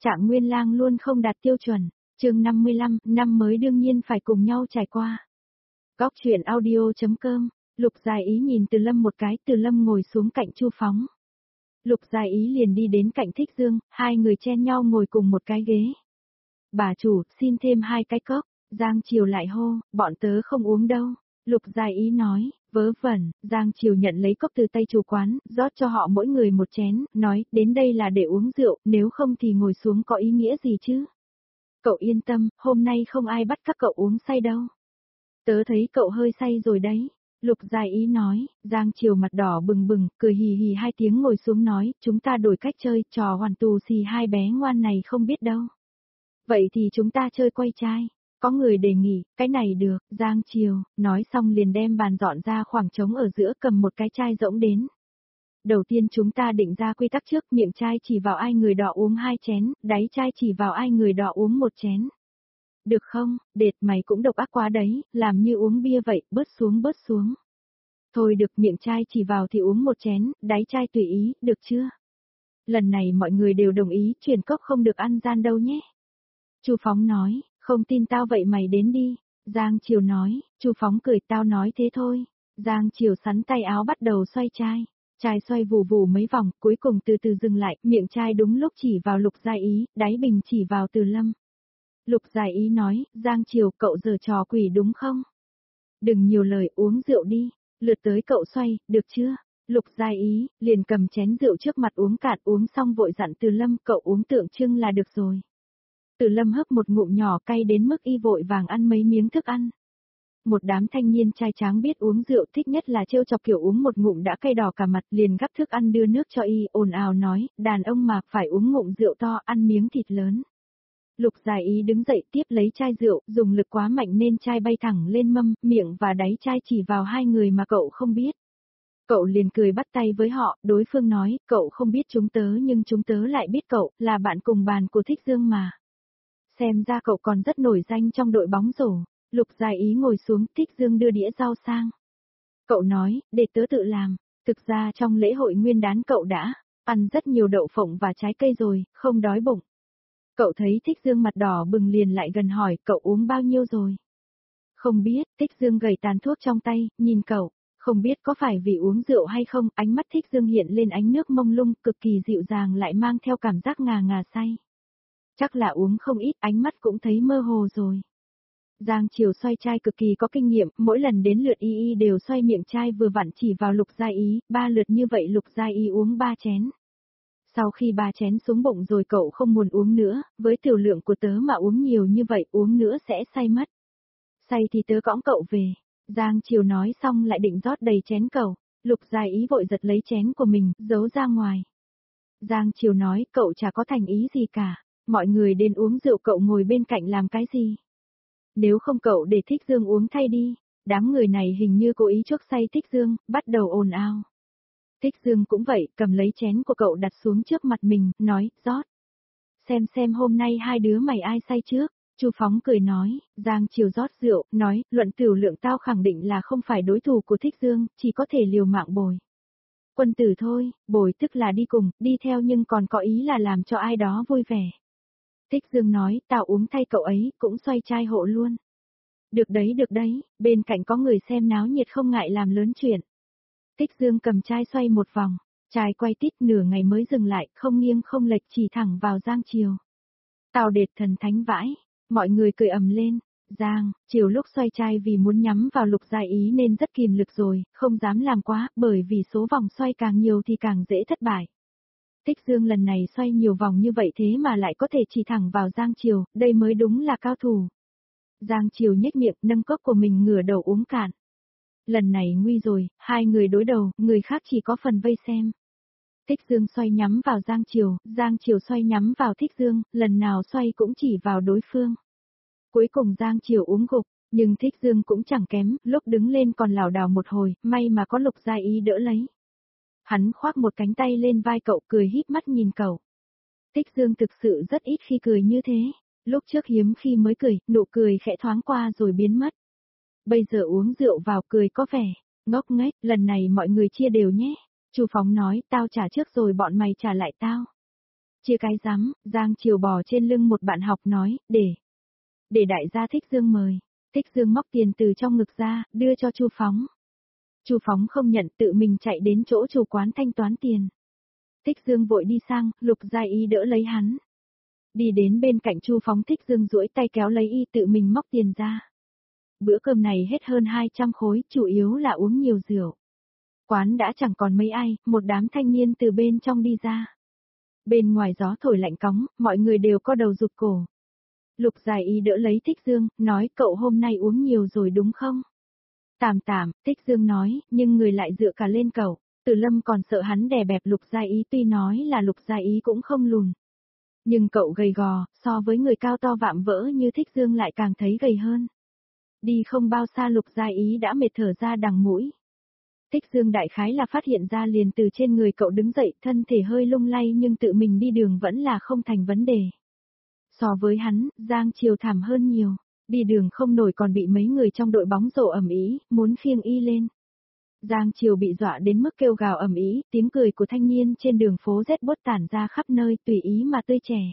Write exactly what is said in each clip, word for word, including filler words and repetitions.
Trạng Nguyên Lang luôn không đạt tiêu chuẩn. Chương năm mươi lăm, năm mới đương nhiên phải cùng nhau trải qua. Góc truyện audio chấm com. Lục Gia Ý nhìn Từ Lâm một cái, Từ Lâm ngồi xuống cạnh Chu Phóng. Lục Gia Ý liền đi đến cạnh Thích Dương, hai người chen nhau ngồi cùng một cái ghế. Bà chủ, xin thêm hai cái cốc. Giang Triều lại hô, bọn tớ không uống đâu. Lục Gia Ý nói, vớ vẩn. Giang Triều nhận lấy cốc từ tay chủ quán, rót cho họ mỗi người một chén, nói, đến đây là để uống rượu, nếu không thì ngồi xuống có ý nghĩa gì chứ? Cậu yên tâm, hôm nay không ai bắt các cậu uống say đâu. Tớ thấy cậu hơi say rồi đấy. Lục Gia Ý nói. Giang Triều mặt đỏ bừng bừng, cười hì hì hai tiếng ngồi xuống nói, chúng ta đổi cách chơi, trò hoàn tù xì hai bé ngoan này không biết đâu. Vậy thì chúng ta chơi quay chai. Có người đề nghị, cái này được. Giang Triều, nói xong liền đem bàn dọn ra khoảng trống ở giữa, cầm một cái chai rỗng đến. Đầu tiên chúng ta định ra quy tắc trước, miệng chai chỉ vào ai người đỏ uống hai chén, đáy chai chỉ vào ai người đỏ uống một chén. Được không? Đệt, mày cũng độc ác quá đấy, làm như uống bia vậy, bớt xuống bớt xuống. Thôi được, miệng chai chỉ vào thì uống một chén, đáy chai tùy ý, được chưa? Lần này mọi người đều đồng ý, chuyển cốc không được ăn gian đâu nhé. Chu Phóng nói, không tin tao vậy mày đến đi. Giang Triều nói, Chu Phóng cười, tao nói thế thôi. Giang Triều sắn tay áo bắt đầu xoay chai. Chai xoay vù vù mấy vòng, cuối cùng từ từ dừng lại, miệng chai đúng lúc chỉ vào Lục Gia Ý, đáy bình chỉ vào Từ Lâm. Lục Gia Ý nói, Giang Triều, cậu giở trò quỷ đúng không? Đừng nhiều lời, uống rượu đi. Lượt tới cậu xoay, được chưa? Lục Gia Ý, liền cầm chén rượu trước mặt uống cạn, uống xong vội dặn Từ Lâm, cậu uống tượng trưng là được rồi. Từ Lâm hấp một ngụm nhỏ cay đến mức y vội vàng ăn mấy miếng thức ăn. Một đám thanh niên trai tráng biết uống rượu thích nhất là trêu chọc kiểu uống một ngụm đã cay đỏ cả mặt, liền gắp thức ăn đưa nước cho y, ồn ào nói, đàn ông mà phải uống ngụm rượu to, ăn miếng thịt lớn. Lục Gia Ý đứng dậy tiếp lấy chai rượu, dùng lực quá mạnh nên chai bay thẳng lên mâm, miệng và đáy chai chỉ vào hai người mà cậu không biết. Cậu liền cười bắt tay với họ, đối phương nói, cậu không biết chúng tớ nhưng chúng tớ lại biết cậu, là bạn cùng bàn của Thích Dương mà. Xem ra cậu còn rất nổi danh trong đội bóng rổ. Lục Gia Ý ngồi xuống, Thích Dương đưa đĩa rau sang. Cậu nói, để tớ tự làm. Thực ra trong lễ hội nguyên đán cậu đã ăn rất nhiều đậu phộng và trái cây rồi, không đói bụng. Cậu thấy Thích Dương mặt đỏ bừng liền lại gần hỏi, cậu uống bao nhiêu rồi? Không biết. Thích Dương gầy tàn thuốc trong tay, nhìn cậu. Không biết có phải vì uống rượu hay không, ánh mắt Thích Dương hiện lên ánh nước mông lung, cực kỳ dịu dàng lại mang theo cảm giác ngà ngà say. Chắc là uống không ít, ánh mắt cũng thấy mơ hồ rồi. Giang Triều xoay chai cực kỳ có kinh nghiệm, mỗi lần đến lượt y y đều xoay miệng chai vừa vặn chỉ vào Lục Gia Ý, ba lượt như vậy Lục Gia Ý uống ba chén. Sau khi ba chén xuống bụng rồi cậu không muốn uống nữa, với tiểu lượng của tớ mà uống nhiều như vậy uống nữa sẽ say mất. Say thì tớ cõng cậu về. Giang Triều nói xong lại định rót đầy chén cậu, Lục Gia Ý vội giật lấy chén của mình, giấu ra ngoài. Giang Triều nói, cậu chả có thành ý gì cả, mọi người đến uống rượu cậu ngồi bên cạnh làm cái gì? Nếu không cậu để Thích Dương uống thay đi. Đám người này hình như cố ý chuốc say Thích Dương, bắt đầu ồn ào. Thích Dương cũng vậy, cầm lấy chén của cậu đặt xuống trước mặt mình, nói, rót. Xem xem hôm nay hai đứa mày ai say trước. Chu Phóng cười nói, Giang Triều rót rượu, nói, luận tiểu lượng tao khẳng định là không phải đối thủ của Thích Dương, chỉ có thể liều mạng bồi. Quân tử thôi, bồi tức là đi cùng, đi theo nhưng còn có ý là làm cho ai đó vui vẻ. Thích Dương nói, tao uống thay cậu ấy, cũng xoay chai hộ luôn. Được đấy được đấy, bên cạnh có người xem náo nhiệt không ngại làm lớn chuyện. Thích Dương cầm chai xoay một vòng, chai quay tít nửa ngày mới dừng lại, không nghiêng không lệch chỉ thẳng vào Giang Triều. Tao đệt thần thánh vãi, mọi người cười ầm lên. Giang Triều lúc xoay chai vì muốn nhắm vào Lục Gia Ý nên rất kìm lực rồi, không dám làm quá, bởi vì số vòng xoay càng nhiều thì càng dễ thất bại. Thích Dương lần này xoay nhiều vòng như vậy thế mà lại có thể chỉ thẳng vào Giang Triều, đây mới đúng là cao thủ. Giang Triều nhếch miệng, nâng cốc của mình ngửa đầu uống cạn. Lần này nguy rồi, hai người đối đầu, người khác chỉ có phần vây xem. Thích Dương xoay nhắm vào Giang Triều, Giang Triều xoay nhắm vào Thích Dương, lần nào xoay cũng chỉ vào đối phương. Cuối cùng Giang Triều uống gục, nhưng Thích Dương cũng chẳng kém, lúc đứng lên còn lảo đảo một hồi, may mà có Lục Gia Ý đỡ lấy. Hắn khoác một cánh tay lên vai cậu, cười híp mắt nhìn cậu. Thích Dương thực sự rất ít khi cười như thế, lúc trước hiếm khi mới cười, nụ cười khẽ thoáng qua rồi biến mất. Bây giờ uống rượu vào cười có vẻ ngốc nghếch, lần này mọi người chia đều nhé. Chu Phóng nói, tao trả trước rồi bọn mày trả lại tao. Chia cái rắm, Giang Triều bò trên lưng một bạn học nói, để. Để đại gia Thích Dương mời. Thích Dương móc tiền từ trong ngực ra, đưa cho Chu Phóng. Chu Phóng không nhận, tự mình chạy đến chỗ chủ quán thanh toán tiền. Thích Dương vội đi sang, Lục Gia Y đỡ lấy hắn. Đi đến bên cạnh Chu Phóng, Thích Dương duỗi tay kéo lấy y, tự mình móc tiền ra. Bữa cơm này hết hơn hai trăm khối, chủ yếu là uống nhiều rượu. Quán đã chẳng còn mấy ai, một đám thanh niên từ bên trong đi ra. Bên ngoài gió thổi lạnh cóng, mọi người đều co đầu rụt cổ. Lục Gia Y đỡ lấy Thích Dương, nói cậu hôm nay uống nhiều rồi đúng không? Tạm tạm, Thích Dương nói, nhưng người lại dựa cả lên cậu. Từ Lâm còn sợ hắn đè bẹp Lục Gia Y, tuy nói là Lục Gia Y cũng không lùn. Nhưng cậu gầy gò, so với người cao to vạm vỡ như Thích Dương lại càng thấy gầy hơn. Đi không bao xa Lục Gia Y đã mệt thở ra đằng mũi. Thích Dương đại khái là phát hiện ra liền từ trên người cậu đứng dậy, thân thể hơi lung lay nhưng tự mình đi đường vẫn là không thành vấn đề. So với hắn, Giang Triều thảm hơn nhiều, đi đường không nổi còn bị mấy người trong đội bóng rổ ầm ĩ, muốn khiêng y lên. Giang Triều bị dọa đến mức kêu gào ầm ĩ, tiếng cười của thanh niên trên đường phố rét buốt tản ra khắp nơi tùy ý mà tươi trẻ.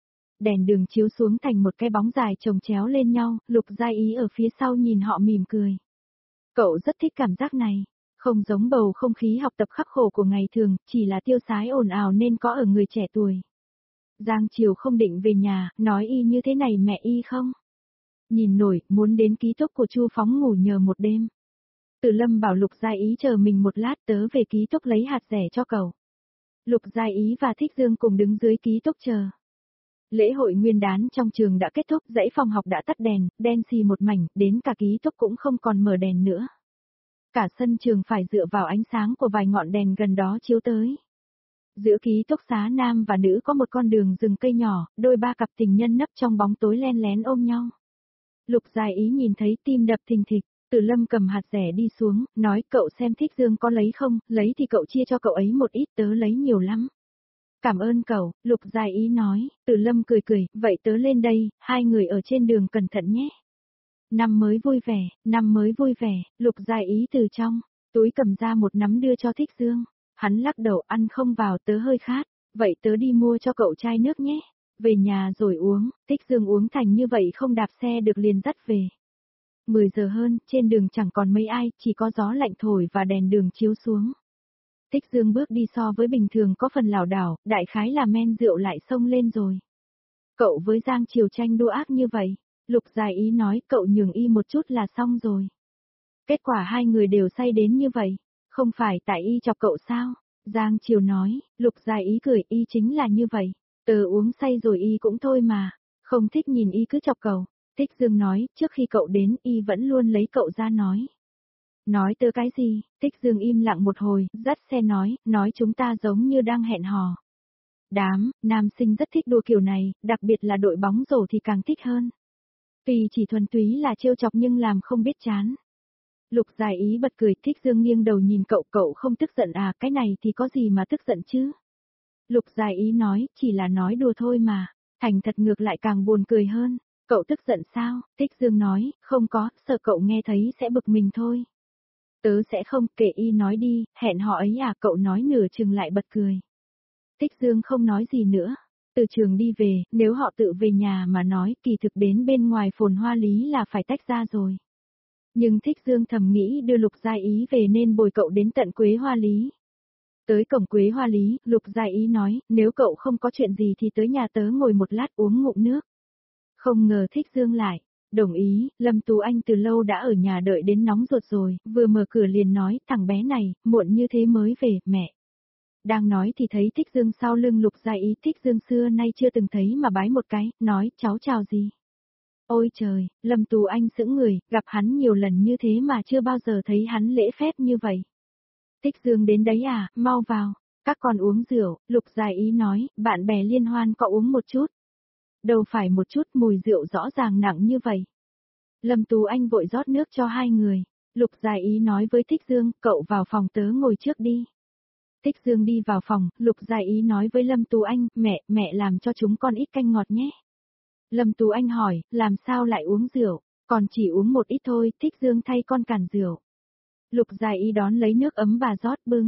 Đèn đường chiếu xuống thành một cái bóng dài chồng chéo lên nhau, Lục Gia Y ở phía sau nhìn họ mỉm cười. Cậu rất thích cảm giác này, không giống bầu không khí học tập khắc khổ của ngày thường, chỉ là tiêu sái ồn ào nên có ở người trẻ tuổi. Giang Triều không định về nhà, nói y như thế này mẹ y không? Nhìn nổi, muốn đến ký túc của Chu Phóng ngủ nhờ một đêm. Từ Lâm bảo Lục Gia Y chờ mình một lát, tớ về ký túc lấy hạt rẻ cho cậu. Lục Gia Y và Thích Dương cùng đứng dưới ký túc chờ. Lễ hội nguyên đán trong trường đã kết thúc, dãy phòng học đã tắt đèn, đen xì một mảnh, đến cả ký túc cũng không còn mở đèn nữa. Cả sân trường phải dựa vào ánh sáng của vài ngọn đèn gần đó chiếu tới. Giữa ký túc xá nam và nữ có một con đường rừng cây nhỏ, đôi ba cặp tình nhân nấp trong bóng tối len lén ôm nhau. Lục Gia Y nhìn thấy tim đập thình thịch, Từ Lâm cầm hạt rẻ đi xuống, nói cậu xem Thích Dương có lấy không, lấy thì cậu chia cho cậu ấy một ít, tớ lấy nhiều lắm. Cảm ơn cậu, Lục Gia Y nói, Từ Lâm cười cười, vậy tớ lên đây, hai người ở trên đường cẩn thận nhé. Năm mới vui vẻ, năm mới vui vẻ, Lục Gia Y từ trong túi cầm ra một nắm đưa cho Thích Dương. Hắn lắc đầu, ăn không vào, tớ hơi khát, vậy tớ đi mua cho cậu chai nước nhé. Về nhà rồi uống, Thích Dương uống thành như vậy không đạp xe được liền dắt về. mười giờ hơn, trên đường chẳng còn mấy ai, chỉ có gió lạnh thổi và đèn đường chiếu xuống. Thích Dương bước đi so với bình thường có phần lảo đảo, đại khái là men rượu lại xông lên rồi. Cậu với Giang Triều tranh đua ác như vậy, Lục Gia Y nói cậu nhường y một chút là xong rồi. Kết quả hai người đều say đến như vậy, không phải tại y chọc cậu sao? Giang Triều nói, Lục Gia Y cười, y chính là như vậy, tớ uống say rồi y cũng thôi mà, không thích nhìn y cứ chọc cậu. Thích Dương nói, trước khi cậu đến y vẫn luôn lấy cậu ra nói. Nói tớ cái gì? Thích Dương im lặng một hồi, dắt xe nói, nói chúng ta giống như đang hẹn hò. Đám, nam sinh rất thích đùa kiểu này, đặc biệt là đội bóng rổ thì càng thích hơn. Tuy chỉ thuần túy là trêu chọc nhưng làm không biết chán. Lục Gia Y bật cười, Thích Dương nghiêng đầu nhìn cậu, cậu không tức giận à, cái này thì có gì mà tức giận chứ? Lục Gia Y nói, chỉ là nói đùa thôi mà, thành thật ngược lại càng buồn cười hơn. Cậu tức giận sao? Thích Dương nói, không có, sợ cậu nghe thấy sẽ bực mình thôi. Tớ sẽ không, kệ y nói đi, hẹn họ ấy à, cậu nói nửa chừng lại bật cười. Thích Dương không nói gì nữa. Từ trường đi về, nếu họ tự về nhà mà nói, kỳ thực đến bên ngoài Phồn Hoa Lý là phải tách ra rồi. Nhưng Thích Dương thầm nghĩ đưa Lục Gia Y về nên bồi cậu đến tận Quế Hoa Lý. Tới cổng Quế Hoa Lý, Lục Gia Y nói, nếu cậu không có chuyện gì thì tới nhà tớ ngồi một lát uống ngụm nước. Không ngờ Thích Dương lại, đồng ý, Lâm Tú Anh từ lâu đã ở nhà đợi đến nóng ruột rồi, vừa mở cửa liền nói, thằng bé này, muộn như thế mới về, mẹ. Đang nói thì thấy Thích Dương sau lưng Lục Gia Y, Thích Dương xưa nay chưa từng thấy mà bái một cái, nói, cháu chào gì. Ôi trời, Lâm Tú Anh sững người, gặp hắn nhiều lần như thế mà chưa bao giờ thấy hắn lễ phép như vậy. Thích Dương đến đấy à, mau vào, các con uống rượu, Lục Gia Y nói, bạn bè liên hoan có uống một chút. Đâu phải một chút, mùi rượu rõ ràng nặng như vậy. Lâm Tú Anh vội rót nước cho hai người. Lục Gia Y nói với Thích Dương, cậu vào phòng tớ ngồi trước đi. Thích Dương đi vào phòng, Lục Gia Y nói với Lâm Tú Anh, mẹ, mẹ làm cho chúng con ít canh ngọt nhé. Lâm Tú Anh hỏi, làm sao lại uống rượu, còn chỉ uống một ít thôi, Thích Dương thay con cản rượu. Lục Gia Y đón lấy nước ấm và rót bưng,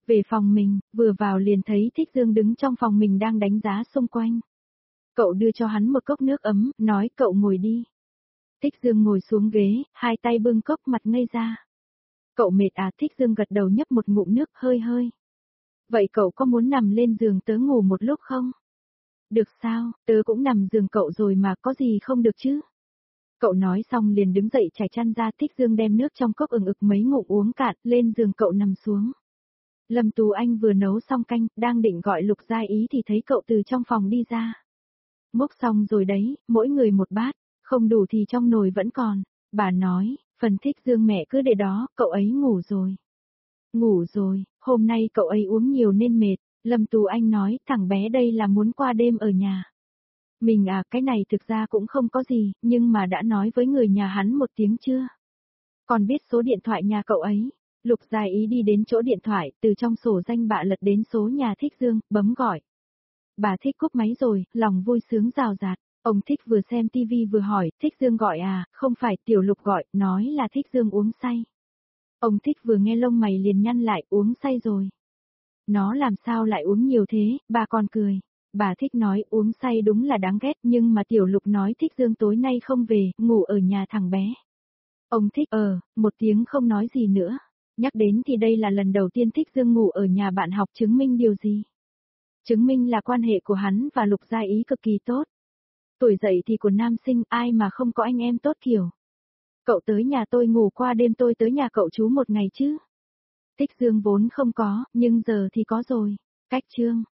Về phòng mình, vừa vào liền thấy Thích Dương đứng trong phòng mình đang đánh giá xung quanh. Cậu đưa cho hắn một cốc nước ấm, nói cậu ngồi đi. Thích Dương ngồi xuống ghế, hai tay bưng cốc mặt ngây ra. Cậu mệt à? Thích Dương gật đầu nhấp một ngụm nước hơi hơi. Vậy cậu có muốn nằm lên giường tớ ngủ một lúc không? Được sao, tớ cũng nằm giường cậu rồi mà, có gì không được chứ? Cậu nói xong liền đứng dậy trải chăn ra. Thích Dương đem nước trong cốc ừng ực mấy ngụm uống cạn, lên giường cậu nằm xuống. Lâm Tú Anh vừa nấu xong canh, đang định gọi Lục Gia Ý thì thấy cậu từ trong phòng đi ra. Múc xong rồi đấy, mỗi người một bát, không đủ thì trong nồi vẫn còn. Bà nói, phần Thích Dương mẹ cứ để đó, cậu ấy ngủ rồi. Ngủ rồi, hôm nay cậu ấy uống nhiều nên mệt. Lâm Tú Anh nói, thằng bé đây là muốn qua đêm ở nhà. Mình à, cái này thực ra cũng không có gì, nhưng mà đã nói với người nhà hắn một tiếng chưa? Còn biết số điện thoại nhà cậu ấy. Lục Gia Ý đi đến chỗ điện thoại, từ trong sổ danh bạ lật đến số nhà Thích Dương, bấm gọi. Bà Thích cúp máy rồi, lòng vui sướng rào rạt. Ông Thích vừa xem tivi vừa hỏi, Thích Dương gọi à? Không phải, Tiểu Lục gọi, nói là Thích Dương uống say. Ông Thích vừa nghe lông mày liền nhăn lại, uống say rồi. Nó làm sao lại uống nhiều thế? Bà còn cười. Bà Thích nói uống say đúng là đáng ghét, nhưng mà Tiểu Lục nói Thích Dương tối nay không về, ngủ ở nhà thằng bé. Ông Thích ờ, một tiếng không nói gì nữa. Nhắc đến thì đây là lần đầu tiên Thích Dương ngủ ở nhà bạn học, chứng minh điều gì? Chứng minh là quan hệ của hắn và Lục Gia Ý cực kỳ tốt. Tuổi dậy thì của nam sinh ai mà không có anh em tốt kiểu. Cậu tới nhà tôi ngủ qua đêm, tôi tới nhà cậu trú một ngày chứ. Thích Dương vốn không có, nhưng giờ thì có rồi. Cách chương.